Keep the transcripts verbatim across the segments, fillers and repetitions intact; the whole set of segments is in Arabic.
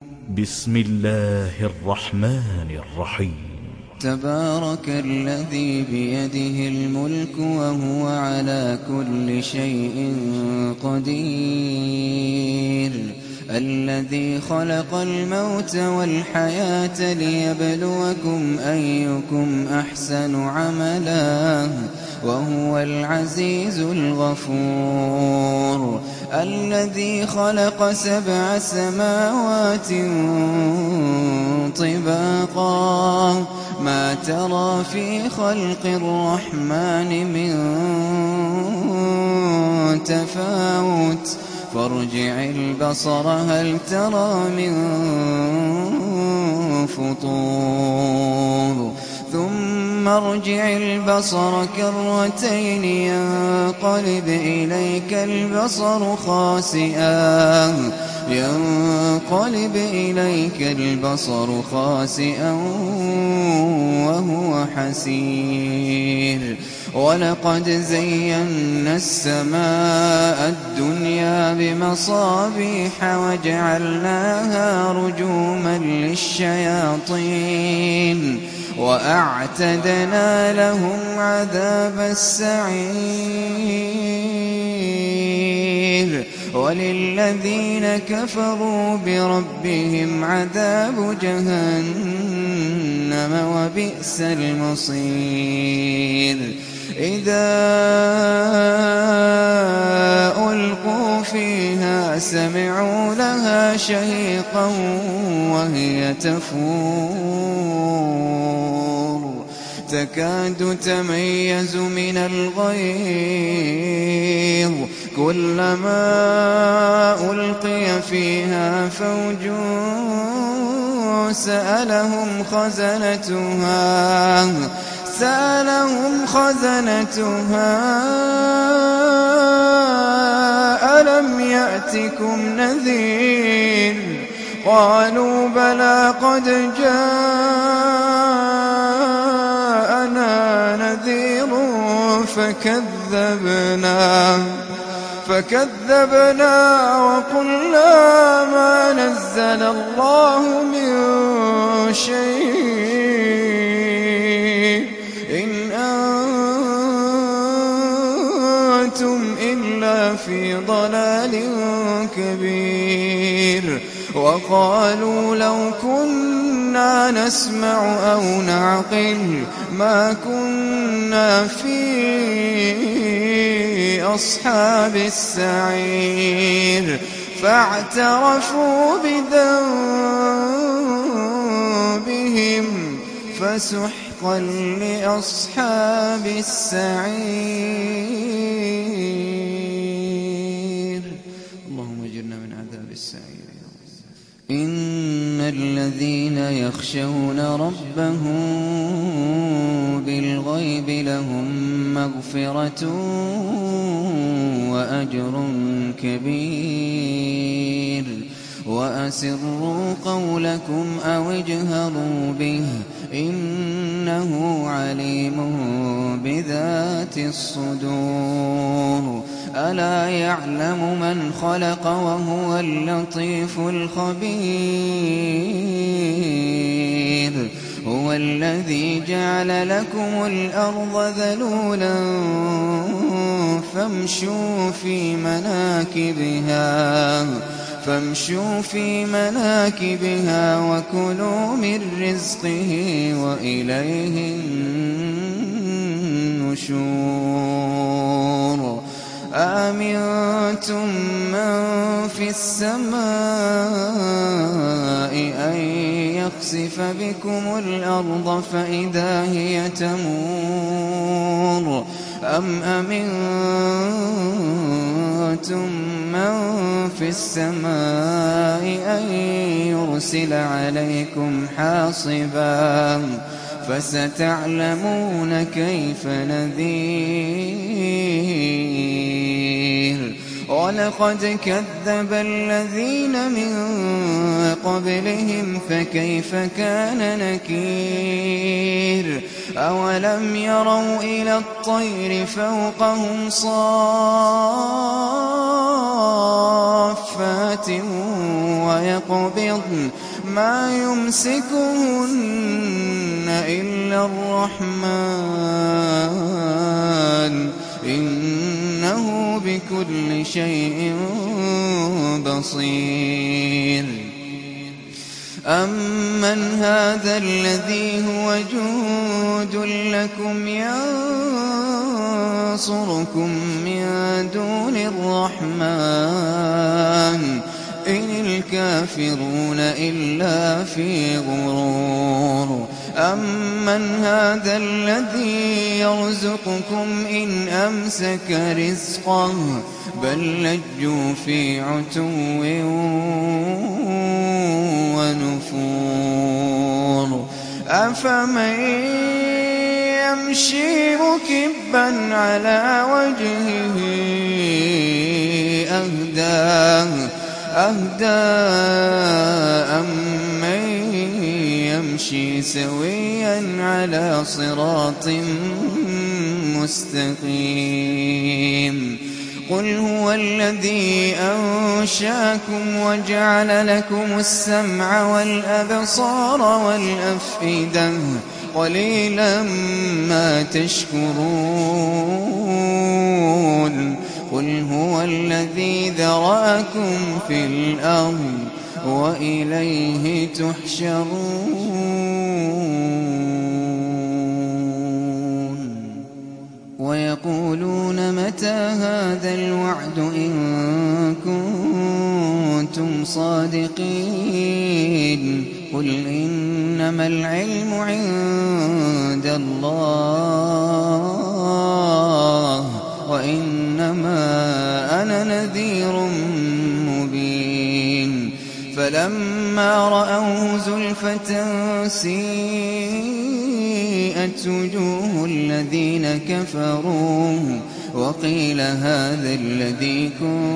بسم الله الرحمن الرحيم. تبارك الذي بيده الملك وهو على كل شيء قدير، الذي خلق الموت والحياة ليبلوكم أيكم أحسن عملا وهو العزيز الغفور، الذي خلق سبع سماوات طباقا ما ترى في خلق الرحمن من تفاوت فارجع البصر هل ترى من فطور ثم ارجع البصر كرتين ينقلب إليك البصر خاسئا ينقلب إليك البصر خاسئا وهو حسير، ولقد زينا السماء الدنيا بمصابيح وجعلناها رجوما للشياطين وأعتدنا لهم عذاب السعير، وللذين كفروا بربهم عذاب جهنم وبئس المصير. إذا ألقوا فيها سمعوا لها شهيقا وهي تفور تكاد تميز من الغيظ كلما ألقي فيها فوج سألهم خزنتها سألهم خزنتها ألم يأتكم نذير قالوا بلى قد جاءنا نذير فكذبنا فكذبنا وقلنا ما نزل الله من شيء إن أنتم إلا في ضلال كبير. وقالوا لو كنا نسمع أو نعقل ما كنا في أصحاب السعير، فاعترفوا بذنبهم فسحقا لأصحاب السعير. اللهم اجرنا من عذاب السعير. إن الذين يخشون ربهم بالغيب لهم مغفرة وأجر كبير، وأسروا قولكم أو اجهروا به إنه عليم بذات الصدور. ألا يعلم من خلق وهو اللطيف الخبير. هو الذي جعل لكم الأرض ذلولا فامشوا في مناكبها فامشوا في مناكبها وكلوا من رزقه وإليه النشور. آمنتم من في السماء أن يخسف بكم الأرض فإذا هي تمور أم أمنتم من في السماء أن يرسل عليكم حاصبا فستعلمون كيف نذير. ولقد كذب الذين من قبلهم فكيف كان نكير. أولم يروا إلى الطير فوقهم صافات ويقبضن ما يمسكهن إلا الرحمن إنه بكل شيء بصير. أمن هذا الذي هو جند لكم ينصركم من دون الرحمن إن الكافرون إلا في غرور. أمن هذا الذي يرزقكم إن أمسك رزقه بل لجوا في عتو ونفور. أفمن يمشي مكبا على وجهه أهدى أهدى أمن يمشي سويا على صراط مستقيم. قل هو الذي أنشأكم وجعل لكم السمع والأبصار والأفئدة قليلا ما تشكرون. قل هو الذي ذرأكم في الأرض وإليه تحشرون. ويقولون متى هذا الوعد إن كنتم صادقين. قل إنما العلم عند الله وإنما أنا نذير مبين. فلما رأوه زلفة سيئت وجوه الذين كفروا وقيل هذا الذي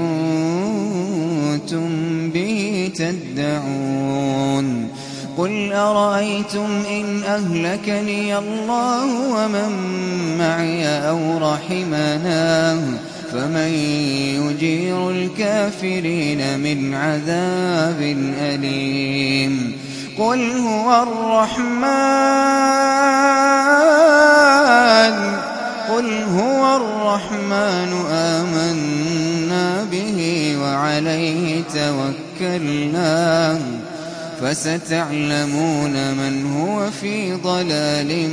كنتم به تدعون. قل أرأيتم إن أهلكني الله ومن معي أو رحمنا فمن يجير الكافرين من عذاب أليم. قل هو الرحمن قل هو الرحمن آمنا به وعليه توكلنا فستعلمون من هو في ضلال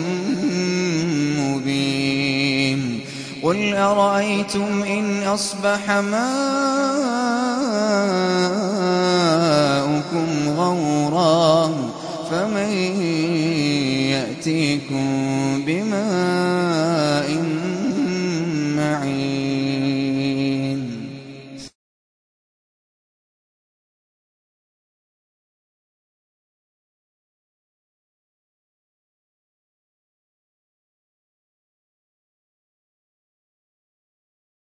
مبين. قل أرأيتم إن أصبح ماؤكم غورا